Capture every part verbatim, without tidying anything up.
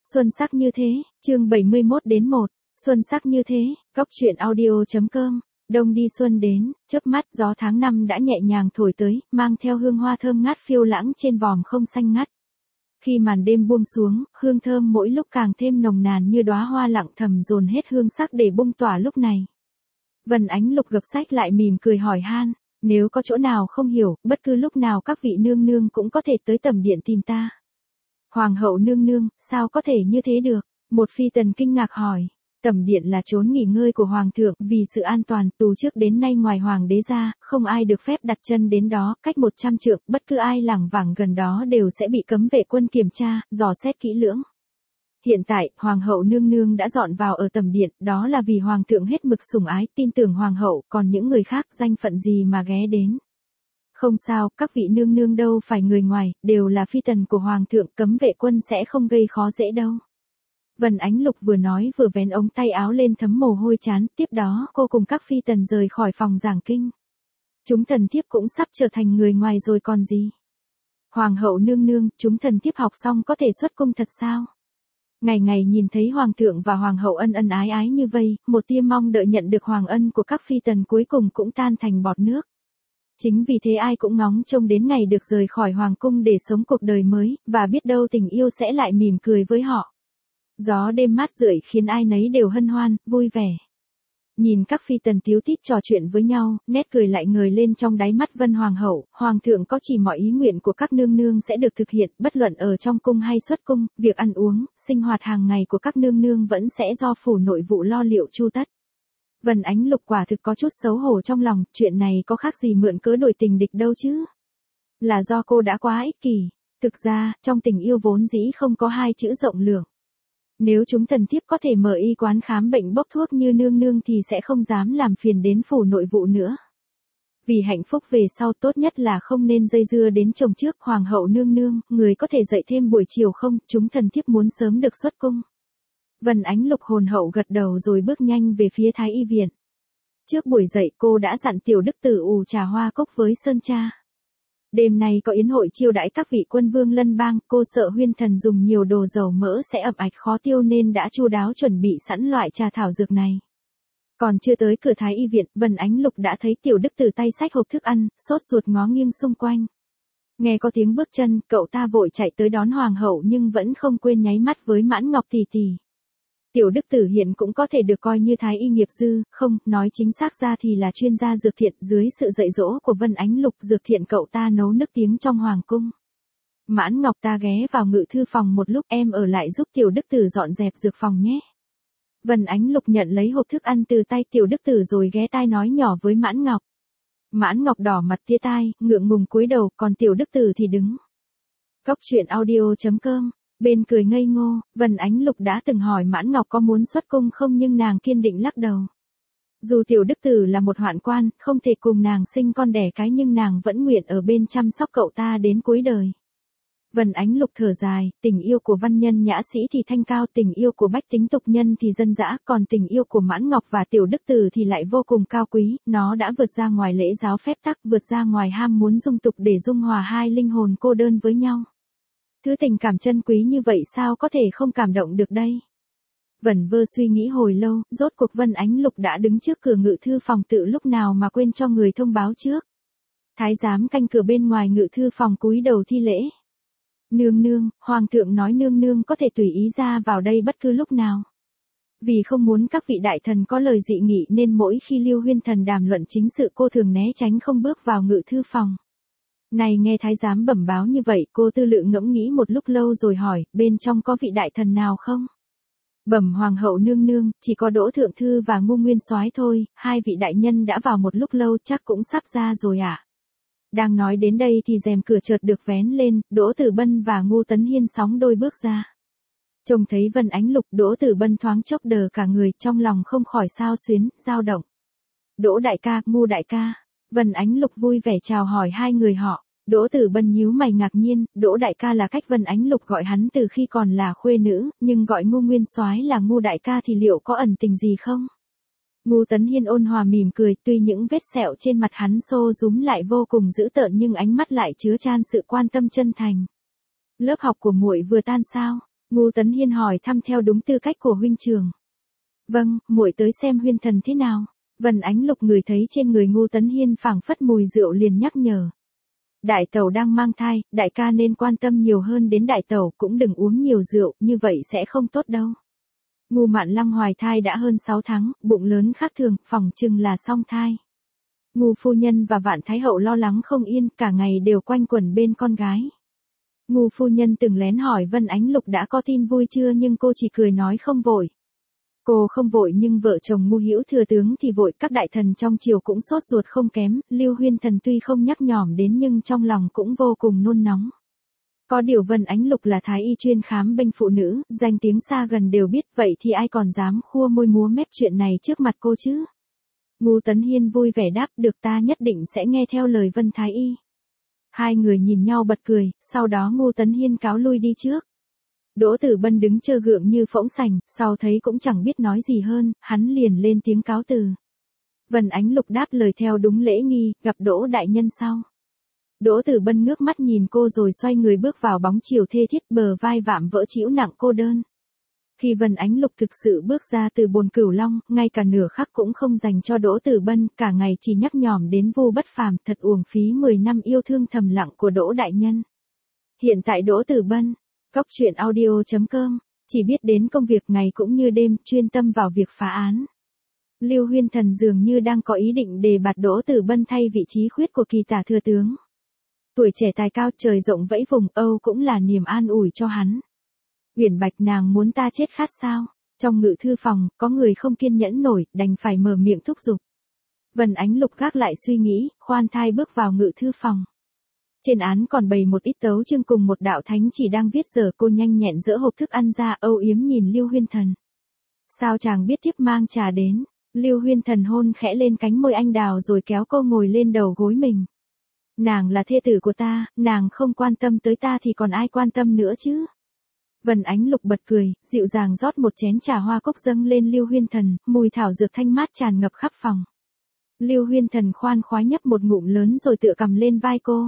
Xuân sắc như thế, chương bảy mươi mốt đến một, xuân sắc như thế, góc truyện audio.com, đông đi xuân đến, chớp mắt gió tháng năm đã nhẹ nhàng thổi tới, mang theo hương hoa thơm ngát phiêu lãng trên vòm không xanh ngắt. Khi màn đêm buông xuống, hương thơm mỗi lúc càng thêm nồng nàn như đóa hoa lặng thầm dồn hết hương sắc để bung tỏa lúc này. Vân Ánh Lục gập sách lại mỉm cười hỏi han, nếu có chỗ nào không hiểu, bất cứ lúc nào các vị nương nương cũng có thể tới tẩm điện tìm ta. Hoàng hậu nương nương, sao có thể như thế được? Một phi tần kinh ngạc hỏi. Tẩm điện là chốn nghỉ ngơi của hoàng thượng, vì sự an toàn, từ trước đến nay ngoài hoàng đế ra, không ai được phép đặt chân đến đó, cách một trăm trượng, bất cứ ai lảng vảng gần đó đều sẽ bị cấm vệ quân kiểm tra, dò xét kỹ lưỡng. Hiện tại, hoàng hậu nương nương đã dọn vào ở tẩm điện, đó là vì hoàng thượng hết mực sủng ái, tin tưởng hoàng hậu, còn những người khác danh phận gì mà ghé đến. Không sao, các vị nương nương đâu phải người ngoài, đều là phi tần của hoàng thượng, cấm vệ quân sẽ không gây khó dễ đâu. Vân Ánh Lục vừa nói vừa vén ống tay áo lên thấm mồ hôi chán, tiếp đó cô cùng các phi tần rời khỏi phòng giảng kinh. Chúng thần thiếp cũng sắp trở thành người ngoài rồi còn gì. Hoàng hậu nương nương, chúng thần thiếp học xong có thể xuất cung thật sao? Ngày ngày nhìn thấy hoàng thượng và hoàng hậu ân ân ái ái như vây, một tia mong đợi nhận được hoàng ân của các phi tần cuối cùng cũng tan thành bọt nước. Chính vì thế ai cũng ngóng trông đến ngày được rời khỏi hoàng cung để sống cuộc đời mới, và biết đâu tình yêu sẽ lại mỉm cười với họ. Gió đêm mát rượi khiến ai nấy đều hân hoan, vui vẻ. Nhìn các phi tần tíu tít trò chuyện với nhau, nét cười lại ngời lên trong đáy mắt Vân Hoàng hậu, hoàng thượng có chỉ mọi ý nguyện của các nương nương sẽ được thực hiện, bất luận ở trong cung hay xuất cung, việc ăn uống, sinh hoạt hàng ngày của các nương nương vẫn sẽ do phủ nội vụ lo liệu chu tất. Vân Ánh Lục quả thực có chút xấu hổ trong lòng, chuyện này có khác gì mượn cớ đổi tình địch đâu chứ. Là do cô đã quá ích kỷ. Thực ra, trong tình yêu vốn dĩ không có hai chữ rộng lượng. Nếu chúng thần thiếp có thể mở y quán khám bệnh bốc thuốc như nương nương thì sẽ không dám làm phiền đến phủ nội vụ nữa. Vì hạnh phúc về sau tốt nhất là không nên dây dưa đến chồng trước. Hoàng hậu nương nương, người có thể dậy thêm buổi chiều không, chúng thần thiếp muốn sớm được xuất cung. Vân Ánh Lục hồn hậu gật đầu rồi bước nhanh về phía Thái Y viện. Trước buổi dậy cô đã dặn tiểu đức tử ủ trà hoa cốc với sơn cha. Đêm nay có yến hội chiêu đãi các vị quân vương lân bang, cô sợ huyên thần dùng nhiều đồ dầu mỡ sẽ ẩm ạch khó tiêu nên đã chu đáo chuẩn bị sẵn loại trà thảo dược này. Còn chưa tới cửa Thái Y viện, Vân Ánh Lục đã thấy tiểu đức tử tay xách hộp thức ăn, sốt ruột ngó nghiêng xung quanh. Nghe có tiếng bước chân, cậu ta vội chạy tới đón hoàng hậu nhưng vẫn không quên nháy mắt với Mãn Ngọc tỷ tỷ. Tiểu đức tử hiện cũng có thể được coi như thái y nghiệp dư, không, nói chính xác ra thì là chuyên gia dược thiện, dưới sự dạy dỗ của Vân Ánh Lục dược thiện cậu ta nấu nức tiếng trong hoàng cung. Mãn Ngọc ta ghé vào ngự thư phòng một lúc, em ở lại giúp tiểu đức tử dọn dẹp dược phòng nhé. Vân Ánh Lục nhận lấy hộp thức ăn từ tay tiểu đức tử rồi ghé tai nói nhỏ với Mãn Ngọc. Mãn Ngọc đỏ mặt tia tai, ngượng ngùng cúi đầu, còn tiểu đức tử thì đứng. Góc truyện audio.com. Bên cười ngây ngô, Vân Ánh Lục đã từng hỏi Mãn Ngọc có muốn xuất cung không nhưng nàng kiên định lắc đầu. Dù tiểu đức tử là một hoạn quan, không thể cùng nàng sinh con đẻ cái nhưng nàng vẫn nguyện ở bên chăm sóc cậu ta đến cuối đời. Vân Ánh Lục thở dài, tình yêu của văn nhân nhã sĩ thì thanh cao, tình yêu của bách tính tục nhân thì dân dã, còn tình yêu của Mãn Ngọc và tiểu đức tử thì lại vô cùng cao quý, nó đã vượt ra ngoài lễ giáo phép tắc, vượt ra ngoài ham muốn dung tục để dung hòa hai linh hồn cô đơn với nhau. Thứ tình cảm chân quý như vậy sao có thể không cảm động được đây? Vẩn vơ suy nghĩ hồi lâu, rốt cuộc Vân Ánh Lục đã đứng trước cửa ngự thư phòng tự lúc nào mà quên cho người thông báo trước. Thái giám canh cửa bên ngoài ngự thư phòng cúi đầu thi lễ. Nương nương, hoàng thượng nói nương nương có thể tùy ý ra vào đây bất cứ lúc nào. Vì không muốn các vị đại thần có lời dị nghị nên mỗi khi Lưu Huyên thần đàm luận chính sự cô thường né tránh không bước vào ngự thư phòng. Này nghe thái giám bẩm báo như vậy, cô tư lự ngẫm nghĩ một lúc lâu rồi hỏi, bên trong có vị đại thần nào không? Bẩm hoàng hậu nương nương, chỉ có Đỗ Thượng Thư và Ngu Nguyên Soái thôi, hai vị đại nhân đã vào một lúc lâu chắc cũng sắp ra rồi ạ. À? Đang nói đến đây thì rèm cửa chợt được vén lên, Đỗ Tử Bân và Ngu Tấn Hiên sóng đôi bước ra. Trông thấy Vân Ánh Lục, Đỗ Tử Bân thoáng chốc đờ cả người, trong lòng không khỏi xao xuyến, dao động. Đỗ đại ca, Ngu đại ca. Vân Ánh Lục vui vẻ chào hỏi hai người họ. Đỗ Tử Bân nhíu mày ngạc nhiên, Đỗ đại ca là cách Vân Ánh Lục gọi hắn từ khi còn là khuê nữ, nhưng gọi Ngu Nguyên Soái là Ngu đại ca thì liệu có ẩn tình gì không? Ngu Tấn Hiên ôn hòa mỉm cười, tuy những vết sẹo trên mặt hắn xô rúm lại vô cùng dữ tợn nhưng ánh mắt lại chứa chan sự quan tâm chân thành. Lớp học của muội vừa tan sao? Ngô Tấn Hiên hỏi thăm theo đúng tư cách của huynh trưởng. Vâng, muội tới xem Huyên Thần thế nào. Vân Ánh Lục ngửi thấy trên người Ngô Tấn Hiên phảng phất mùi rượu liền nhắc nhở. Đại tẩu đang mang thai, đại ca nên quan tâm nhiều hơn đến đại tẩu, cũng đừng uống nhiều rượu, như vậy sẽ không tốt đâu. Ngô Mạn Lăng hoài thai đã hơn sáu tháng, bụng lớn khác thường, phỏng chừng là song thai. Ngô phu nhân và Vạn Thái hậu lo lắng không yên, cả ngày đều quanh quẩn bên con gái. Ngô phu nhân từng lén hỏi Vân Ánh Lục đã có tin vui chưa, nhưng cô chỉ cười nói không vội. Cô không vội nhưng vợ chồng Ngô Hữu thừa tướng thì vội, các đại thần trong triều cũng sốt ruột không kém, Lưu Huyên Thần tuy không nhắc nhỏm đến nhưng trong lòng cũng vô cùng nôn nóng. Có điều Vân Ánh Lục là thái y chuyên khám bệnh phụ nữ, danh tiếng xa gần đều biết, vậy thì ai còn dám khua môi múa mép chuyện này trước mặt cô chứ? Ngô Tấn Hiên vui vẻ đáp, được, ta nhất định sẽ nghe theo lời Vân thái y. Hai người nhìn nhau bật cười, sau đó Ngô Tấn Hiên cáo lui đi trước. Đỗ Tử Bân đứng trơ gượng như phỗng sành, sau thấy cũng chẳng biết nói gì hơn, hắn liền lên tiếng cáo từ. Vân Ánh Lục đáp lời theo đúng lễ nghi, gặp Đỗ đại nhân sau. Đỗ Tử Bân ngước mắt nhìn cô rồi xoay người bước vào bóng chiều thê thiết, bờ vai vạm vỡ trĩu nặng cô đơn. Khi Vân Ánh Lục thực sự bước ra từ bồn Cửu Long, ngay cả nửa khắc cũng không dành cho Đỗ Tử Bân, cả ngày chỉ nhắc nhỏm đến Vu Bất Phàm, thật uổng phí mười năm yêu thương thầm lặng của Đỗ đại nhân. Hiện tại Đỗ Tử Bân, Cóc truyện audio chấm com, chỉ biết đến công việc ngày cũng như đêm, chuyên tâm vào việc phá án. Lưu Huyên Thần dường như đang có ý định đề bạt Đỗ Tử Bân thay vị trí khuyết của kỳ tả thừa tướng. Tuổi trẻ tài cao, trời rộng vẫy vùng, Âu cũng là niềm an ủi cho hắn. Uyển Bạch, nàng muốn ta chết khát sao? Trong ngự thư phòng, có người không kiên nhẫn nổi, đành phải mở miệng thúc giục. Vân Ánh Lục gác lại suy nghĩ, khoan thai bước vào ngự thư phòng. Trên án còn bày một ít tấu chương cùng một đạo thánh chỉ đang viết dở, cô nhanh nhẹn dỡ hộp thức ăn ra, âu yếm nhìn Lưu Huyên Thần. Sao chàng biết thiếp mang trà đến? Lưu Huyên Thần hôn khẽ lên cánh môi anh đào rồi kéo cô ngồi lên đầu gối mình. Nàng là thê tử của ta, nàng không quan tâm tới ta thì còn ai quan tâm nữa chứ? Vân Ánh Lục bật cười, dịu dàng rót một chén trà hoa cốc dâng lên Lưu Huyên Thần, mùi thảo dược thanh mát tràn ngập khắp phòng. Lưu Huyên Thần khoan khoái nhấp một ngụm lớn rồi tựa cầm lên vai cô.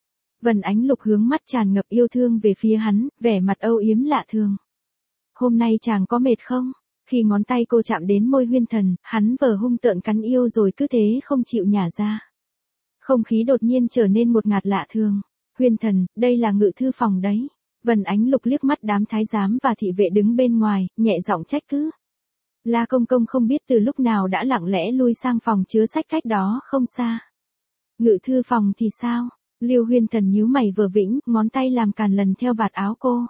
Vân Ánh Lục hướng mắt tràn ngập yêu thương về phía hắn, vẻ mặt âu yếm lạ thường. Hôm nay chàng có mệt không? Khi ngón tay cô chạm đến môi Huyên Thần, hắn vờ hung tợn cắn yêu rồi cứ thế không chịu nhả ra. Không khí đột nhiên trở nên một ngạt lạ thường. Huyên Thần, đây là ngự thư phòng đấy. Vân Ánh Lục liếc mắt đám thái giám và thị vệ đứng bên ngoài, nhẹ giọng trách cứ. La Công Công không biết từ lúc nào đã lặng lẽ lui sang phòng chứa sách cách đó không xa. Ngự thư phòng thì sao? Lưu Huyên Thần nhíu mày vừa vĩnh, ngón tay làm càn lần theo vạt áo cô.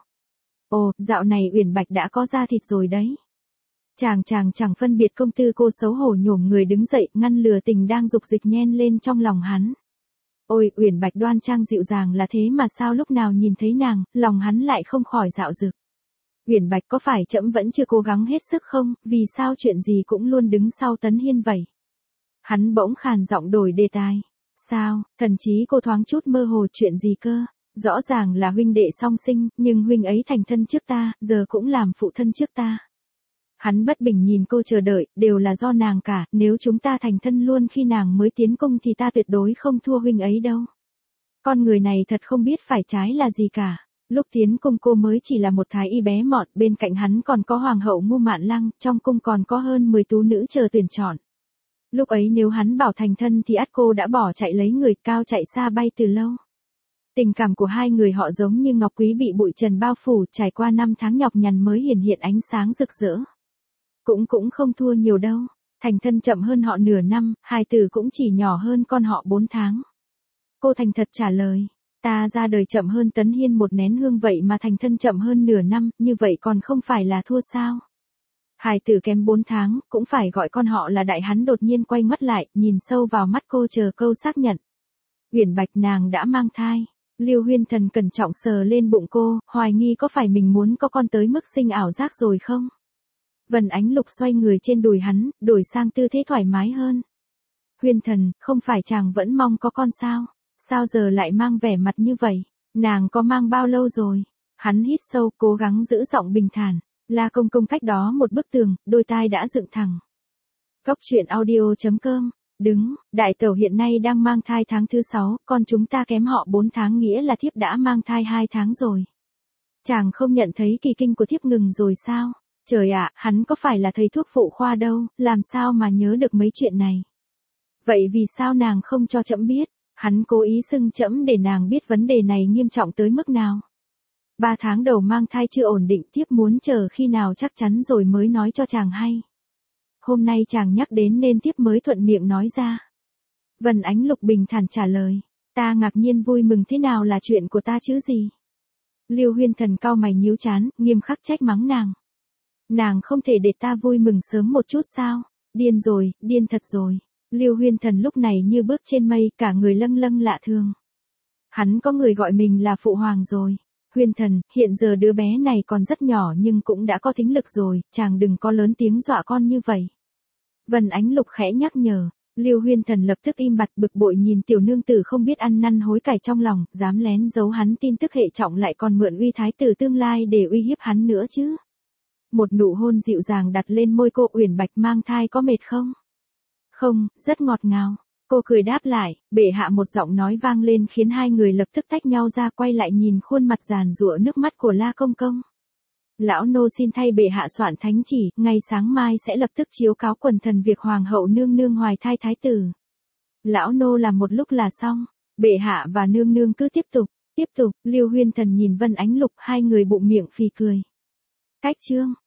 Ồ, dạo này Uyển Bạch đã có da thịt rồi đấy. Chàng chàng chẳng phân biệt công tư, cô xấu hổ nhổm người đứng dậy, ngăn lửa tình đang dục dịch nhen lên trong lòng hắn. Ôi, Uyển Bạch đoan trang dịu dàng là thế mà sao lúc nào nhìn thấy nàng, lòng hắn lại không khỏi dạo dực. Uyển Bạch, có phải trẫm vẫn chưa cố gắng hết sức không, vì sao chuyện gì cũng luôn đứng sau Tấn Hiên vậy? Hắn bỗng khàn giọng đổi đề tài. Sao, thần trí cô thoáng chút mơ hồ, chuyện gì cơ? Rõ ràng là huynh đệ song sinh, nhưng huynh ấy thành thân trước ta, giờ cũng làm phụ thân trước ta. Hắn bất bình nhìn cô chờ đợi, đều là do nàng cả, nếu chúng ta thành thân luôn khi nàng mới tiến cung thì ta tuyệt đối không thua huynh ấy đâu. Con người này thật không biết phải trái là gì cả. Lúc tiến cung cô mới chỉ là một thái y bé mọn, bên cạnh hắn còn có hoàng hậu Ngô Mạn Lăng, trong cung còn có hơn mười tú nữ chờ tuyển chọn. Lúc ấy nếu hắn bảo thành thân thì ắt cô đã bỏ chạy lấy người, cao chạy xa bay từ lâu. Tình cảm của hai người họ giống như ngọc quý bị bụi trần bao phủ, trải qua năm tháng nhọc nhằn mới hiển hiện ánh sáng rực rỡ. Cũng cũng không thua nhiều đâu, thành thân chậm hơn họ nửa năm, hài tử cũng chỉ nhỏ hơn con họ bốn tháng. Cô thành thật trả lời, ta ra đời chậm hơn Tấn Hiên một nén hương vậy mà thành thân chậm hơn nửa năm, như vậy còn không phải là thua sao? Hài tử kém bốn tháng, cũng phải gọi con họ là đại. Hắn đột nhiên quay mắt lại, nhìn sâu vào mắt cô chờ câu xác nhận. Uyển Bạch, nàng đã mang thai. Lưu Huyên Thần cẩn trọng sờ lên bụng cô, hoài nghi có phải mình muốn có con tới mức sinh ảo giác rồi không? Vân Ánh Lục xoay người trên đùi hắn, đổi sang tư thế thoải mái hơn. Huyên Thần, không phải chàng vẫn mong có con sao? Sao giờ lại mang vẻ mặt như vậy? Nàng có mang bao lâu rồi? Hắn hít sâu, cố gắng giữ giọng bình thản. La Công Công cách đó một bức tường, đôi tai đã dựng thẳng. Cóc truyện audio chấm com. Đứng, đại tẩu hiện nay đang mang thai tháng thứ sáu, con chúng ta kém họ bốn tháng nghĩa là thiếp đã mang thai hai tháng rồi. Chàng không nhận thấy kỳ kinh của thiếp ngừng rồi sao? Trời ạ, hắn có phải là thầy thuốc phụ khoa đâu, làm sao mà nhớ được mấy chuyện này? Vậy vì sao nàng không cho trẫm biết? Hắn cố ý xưng trẫm để nàng biết vấn đề này nghiêm trọng tới mức nào. Ba tháng đầu mang thai chưa ổn định, thiếp muốn chờ khi nào chắc chắn rồi mới nói cho chàng hay. Hôm nay chàng nhắc đến nên thiếp mới thuận miệng nói ra. Vân Ánh Lục bình thản trả lời. Ta ngạc nhiên vui mừng thế nào là chuyện của ta chứ gì? Lưu Huyên Thần cau mày nhíu chán, nghiêm khắc trách mắng nàng. Nàng không thể để ta vui mừng sớm một chút sao? Điên rồi, điên thật rồi. Lưu Huyên Thần lúc này như bước trên mây, cả người lâng lâng lạ thường. Hắn có người gọi mình là phụ hoàng rồi. Huyên Thần, hiện giờ đứa bé này còn rất nhỏ nhưng cũng đã có thính lực rồi, chàng đừng có lớn tiếng dọa con như vậy. Vân Ánh Lục khẽ nhắc nhở. Lưu Huyên Thần lập tức im bặt bực bội nhìn tiểu nương tử không biết ăn năn hối cải trong lòng, dám lén giấu hắn tin tức hệ trọng lại còn mượn uy thái tử tương lai để uy hiếp hắn nữa chứ. Một nụ hôn dịu dàng đặt lên môi cô. Uyển Bạch mang thai có mệt không? Không, rất ngọt ngào. Cô cười đáp lại, bệ hạ một giọng nói vang lên khiến hai người lập tức tách nhau ra quay lại nhìn khuôn mặt giàn giụa nước mắt của La Công Công. Lão nô xin thay bệ hạ soạn thánh chỉ, ngày sáng mai sẽ lập tức chiếu cáo quần thần việc hoàng hậu nương nương hoài thai thái tử. Lão nô làm một lúc là xong, bệ hạ và nương nương cứ tiếp tục, tiếp tục. Lưu Huyên Thần nhìn Vân Ánh Lục, hai người bụng miệng phì cười. Cách chương